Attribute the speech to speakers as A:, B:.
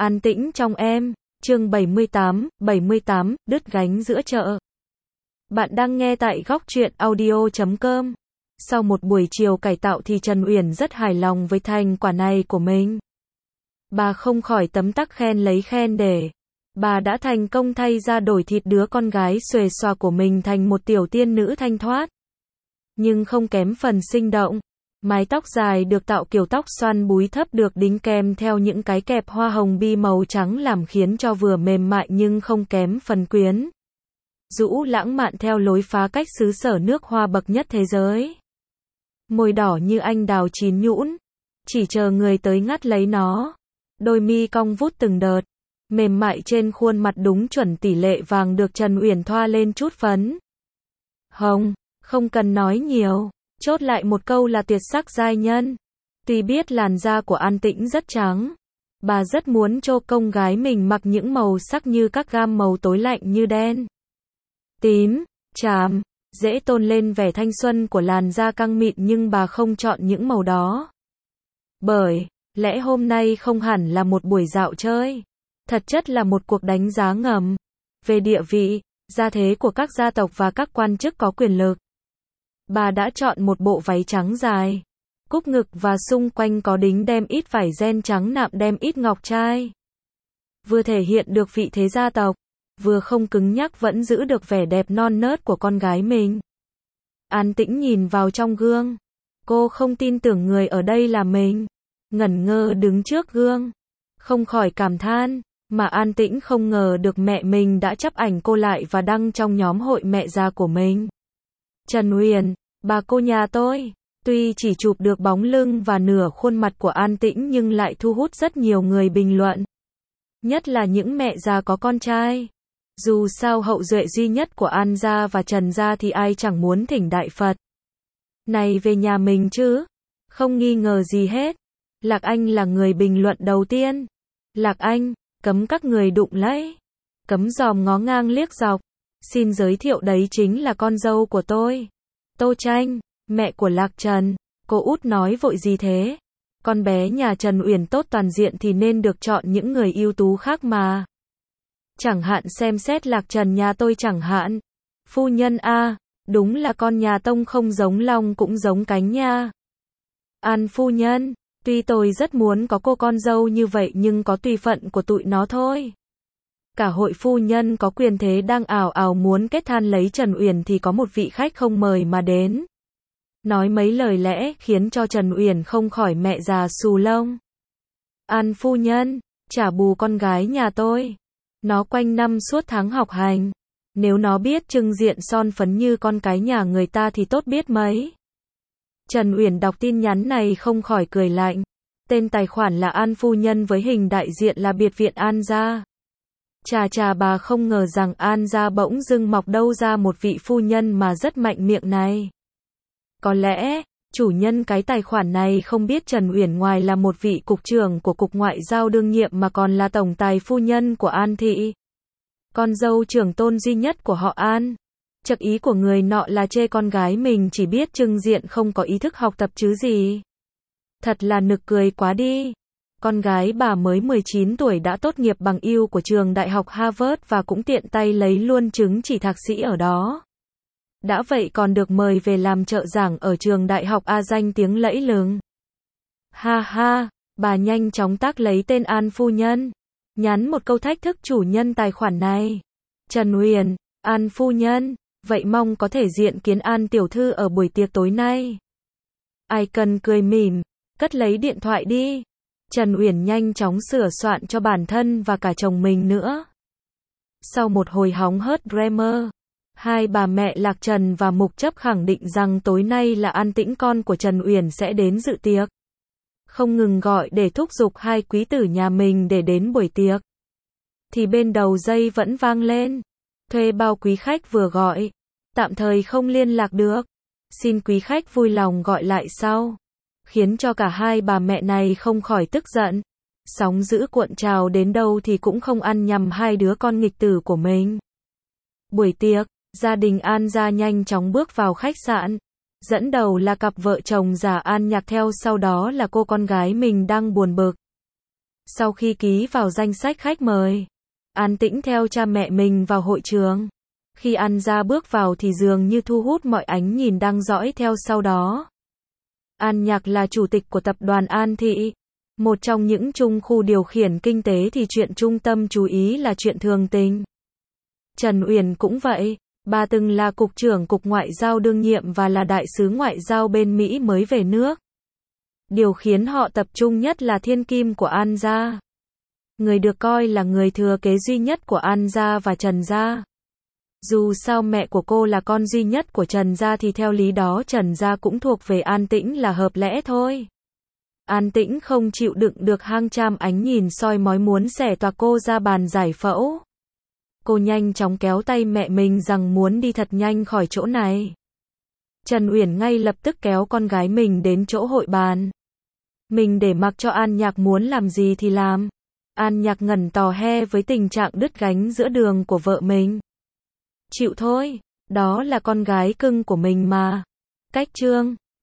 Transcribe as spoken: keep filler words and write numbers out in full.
A: An tĩnh trong em, chương bảy mươi tám, bảy mươi tám, đứt gánh giữa chợ. Bạn đang nghe tại góc truyện audio chấm com. Sau một buổi chiều cải tạo thì Trần Uyển rất hài lòng với thành quả này của mình. Bà không khỏi tấm tắc khen lấy khen để. Bà đã thành công thay da đổi thịt đứa con gái xuề xòa của mình thành một tiểu tiên nữ thanh thoát. Nhưng không kém phần sinh động. Mái tóc dài được tạo kiểu tóc xoăn búi thấp được đính kèm theo những cái kẹp hoa hồng bi màu trắng làm khiến cho vừa mềm mại nhưng không kém phần quyến rũ lãng mạn theo lối phá cách xứ sở nước hoa bậc nhất thế giới. Môi đỏ như anh đào chín nhũn, chỉ chờ người tới ngắt lấy nó. Đôi mi cong vút từng đợt, mềm mại trên khuôn mặt đúng chuẩn tỷ lệ vàng được Trần Uyển thoa lên chút phấn hồng, không cần nói nhiều. Chốt lại một câu là tuyệt sắc giai nhân. Tuy biết làn da của An Tĩnh rất trắng, bà rất muốn cho công gái mình mặc những màu sắc như các gam màu tối lạnh như đen, tím, tràm, dễ tôn lên vẻ thanh xuân của làn da căng mịn, nhưng bà không chọn những màu đó. Bởi lẽ hôm nay không hẳn là một buổi dạo chơi, thật chất là một cuộc đánh giá ngầm về địa vị, gia thế của các gia tộc và các quan chức có quyền lực. Bà đã chọn một bộ váy trắng dài, cúc ngực và xung quanh có đính đem ít vải ren trắng nạm đem ít ngọc trai. Vừa thể hiện được vị thế gia tộc, vừa không cứng nhắc vẫn giữ được vẻ đẹp non nớt của con gái mình. An Tĩnh nhìn vào trong gương. Cô không tin tưởng người ở đây là mình. Ngẩn ngơ đứng trước gương, không khỏi cảm than, mà An Tĩnh không ngờ được mẹ mình đã chắp ảnh cô lại và đăng trong nhóm hội mẹ già của mình. Trần Uyển, bà cô nhà tôi, tuy chỉ chụp được bóng lưng và nửa khuôn mặt của An Tĩnh nhưng lại thu hút rất nhiều người bình luận. Nhất là những mẹ già có con trai. Dù sao hậu duệ duy nhất của An gia và Trần gia thì ai chẳng muốn thỉnh Đại Phật này về nhà mình chứ. Không nghi ngờ gì hết. Lạc Anh là người bình luận đầu tiên. Lạc Anh, cấm các người đụng lẫy, cấm dòm ngó ngang liếc dọc. Xin giới thiệu đấy chính là con dâu của tôi, Tô Tranh, mẹ của Lạc Trần. Cô út nói vội gì thế? Con bé nhà Trần Uyển tốt toàn diện thì nên được chọn những người ưu tú khác mà. Chẳng hạn xem xét Lạc Trần nhà tôi chẳng hạn. Phu nhân a, đúng là con nhà Tông không giống long cũng giống cánh nha. An phu nhân, tuy tôi rất muốn có cô con dâu như vậy nhưng có tùy phận của tụi nó thôi. Cả hội phu nhân có quyền thế đang ào ào muốn kết than lấy Trần Uyển thì có một vị khách không mời mà đến. Nói mấy lời lẽ khiến cho Trần Uyển không khỏi mẹ già xù lông. An phu nhân, trả bù con gái nhà tôi. Nó quanh năm suốt tháng học hành. Nếu nó biết trưng diện son phấn như con cái nhà người ta thì tốt biết mấy. Trần Uyển đọc tin nhắn này không khỏi cười lạnh. Tên tài khoản là An phu nhân với hình đại diện là biệt viện An gia. Chà chà, bà không ngờ rằng An gia bỗng dưng mọc đâu ra một vị phu nhân mà rất mạnh miệng này. Có lẽ, chủ nhân cái tài khoản này không biết Trần Uyển ngoài là một vị cục trưởng của Cục Ngoại giao đương nhiệm mà còn là tổng tài phu nhân của An thị. Con dâu trưởng tôn duy nhất của họ An. Chật ý của người nọ là chê con gái mình chỉ biết trưng diện không có ý thức học tập chứ gì. Thật là nực cười quá đi. Con gái bà mới mười chín tuổi đã tốt nghiệp bằng ưu của trường đại học Harvard và cũng tiện tay lấy luôn chứng chỉ thạc sĩ ở đó. Đã vậy còn được mời về làm trợ giảng ở trường đại học A danh tiếng lẫy lừng. Ha ha, bà nhanh chóng tác lấy tên An phu nhân. Nhắn một câu thách thức chủ nhân tài khoản này. Trần Uyển, An phu nhân, vậy mong có thể diện kiến An tiểu thư ở buổi tiệc tối nay. Ai cần cười mỉm, cất lấy điện thoại đi. Trần Uyển nhanh chóng sửa soạn cho bản thân và cả chồng mình nữa. Sau một hồi hóng hớt drama, hai bà mẹ Lạc Trần và Mục Chấp khẳng định rằng tối nay là An Tĩnh con của Trần Uyển sẽ đến dự tiệc. Không ngừng gọi để thúc giục hai quý tử nhà mình để đến buổi tiệc. Thì bên đầu dây vẫn vang lên. Thuê bao quý khách vừa gọi. Tạm thời không liên lạc được. Xin quý khách vui lòng gọi lại sau. Khiến cho cả hai bà mẹ này không khỏi tức giận. Sóng dữ cuộn trào đến đâu thì cũng không ăn nhầm hai đứa con nghịch tử của mình. Buổi tiệc, gia đình An gia nhanh chóng bước vào khách sạn. Dẫn đầu là cặp vợ chồng già An Nhạc, theo sau đó là cô con gái mình đang buồn bực. Sau khi ký vào danh sách khách mời, An Tĩnh theo cha mẹ mình vào hội trường. Khi An Gia bước vào thì dường như thu hút mọi ánh nhìn đang dõi theo sau đó. An Nhạc là chủ tịch của tập đoàn An Thị, một trong những trung khu điều khiển kinh tế thì chuyện trung tâm chú ý là chuyện thường tình. Trần Uyển cũng vậy, bà từng là cục trưởng cục ngoại giao đương nhiệm và là đại sứ ngoại giao bên Mỹ mới về nước. Điều khiến họ tập trung nhất là thiên kim của An Gia. Người được coi là người thừa kế duy nhất của An Gia và Trần Gia. Dù sao mẹ của cô là con duy nhất của Trần Gia thì theo lý đó Trần Gia cũng thuộc về An Tĩnh là hợp lẽ thôi. An Tĩnh không chịu đựng được hàng trăm ánh nhìn soi mói muốn xẻ toạc cô ra bàn giải phẫu. Cô nhanh chóng kéo tay mẹ mình rằng muốn đi thật nhanh khỏi chỗ này. Trần Uyển ngay lập tức kéo con gái mình đến chỗ hội bàn. Mình để mặc cho An Nhạc muốn làm gì thì làm. An Nhạc ngẩn tò he với tình trạng đứt gánh giữa đường của vợ mình. Chịu thôi, đó là con gái cưng của mình mà. Cách chương